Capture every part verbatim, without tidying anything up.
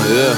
yeah.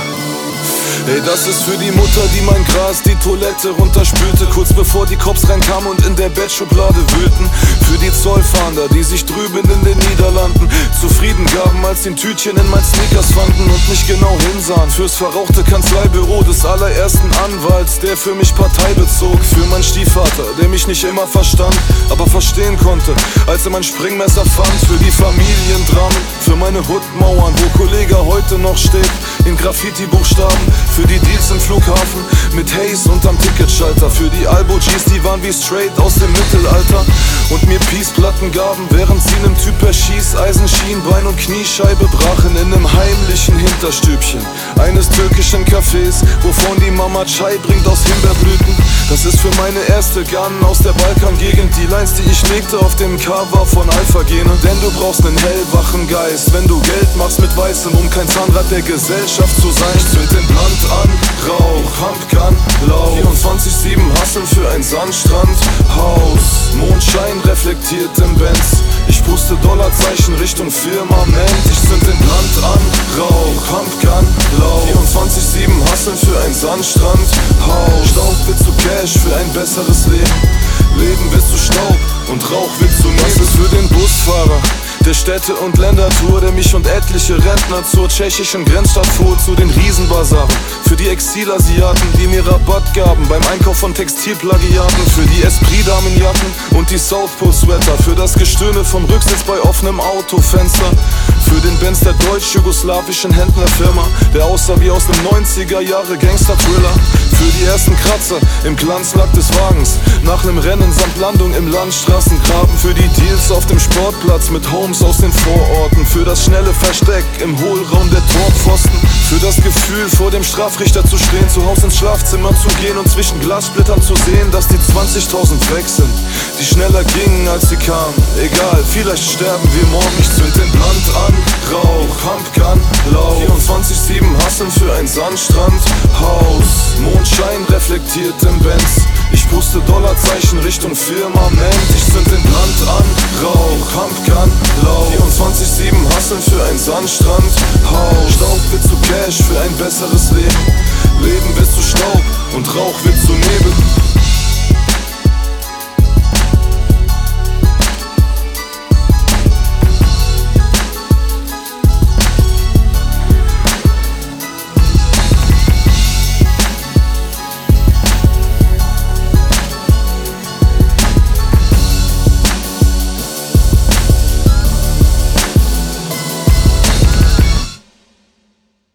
Ey, das ist für die Mutter, die mein Gras die Toilette runterspülte, kurz bevor die Cops reinkamen und in der Bettschublade wühlten. Für die Zollfahnder, die sich drüben in den Niederlanden zufrieden gaben, als sie ein Tütchen in mein Sneakers fanden und nicht genau hinsahen. Fürs verrauchte Kanzleibüro des allerersten Anwalts, der für mich Partei bezog. Für meinen Stiefvater, der mich nicht immer verstand, aber verstehen konnte, als er mein Springmesser fand. Für die Familiendramen, für meine Hoodmauern, wo Kollege heute noch steht in Graffiti-Buchstaben. Für die Deals im Flughafen mit Haze unterm Ticketschalter. Für die Albo-Gs, die waren wie straight aus dem Mittelalter und mir Peace-Platten gaben, während sie nem Typ per Schieß Eisen, Schienbein und Kniescheibe brachen. In nem heimlichen Hinterstübchen eines türkischen Cafés, wovon die Mama Chai bringt aus Himbeerblüten. Das ist für meine erste Gun aus der Balkangegend, die Lines, die ich legte auf dem Cover von Alpha-Gene. Denn du brauchst nen hellwachen Geist, wenn du Geld machst mit Weißem, um kein Zahnrad der Gesellschaft zu sein. Ich zünd den Blunt an, Rauch, Pumpgun, Lauch, vierundzwanzig sieben Hustle für ein Sandstrandhaus. Mondschein reflektiert im Benz, ich puste Dollarzeichen Richtung Firmament. Ich zünd den Blunt an, Rauch, Pumpgun, Lauch, vierundzwanzig sieben Hustle für ein Sandstrandhaus. Staub wird zu Cash für ein besseres Leben, Leben wird zu Staub und Rauch wird zu Nebel. Das ist für den Busfahrer der Städte- und Ländertour, der mich und etliche Rentner zur tschechischen Grenzstadt fuhr, zu den Riesenbasaren. Für die Exilasiaten, die mir Rabatt gaben beim Einkauf von Textilplagiaten. Für die Esprit-Damenjacken und die South Pole-Sweater. Für das Gestöhne vom Rücksitz bei offenem Autofenster. Für den Benz der deutsch-jugoslawischen Händlerfirma, der aussah wie aus nem neunziger Jahre Gangster-Thriller. Für die ersten Kratzer im Glanzlack des Wagens, nach nem Rennen samt Landung im Landstraßengraben. Für die Deals auf dem Sportplatz mit Homes aus den Vororten. Für das schnelle Versteck im Hohlraum der Torpfosten. Für das Gefühl, vor dem Strafrichter zu stehen, zu Hause ins Schlafzimmer zu gehen und zwischen Glassplittern zu sehen, dass die zwanzigtausend weg sind, die schneller gingen als sie kamen. Egal, vielleicht sterben wir morgen. Ich zünd den Blunt an, Rauch, Pumpgun, Lauch, vierundzwanzig sieben Hustlen für ein Sandstrandhaus. Mondschein reflektiert im Benz, ich puste Dollarzeichen Richtung Firmament. Ich zünd den Blunt an, Rauch, Pumpgun, Lauch, vierundzwanzig sieben Hustlen für ein Sandstrandhaus. Staub wird zu Cash für ein besseres Leben, Leben wird zu Staub und Rauch wird zu Nebel.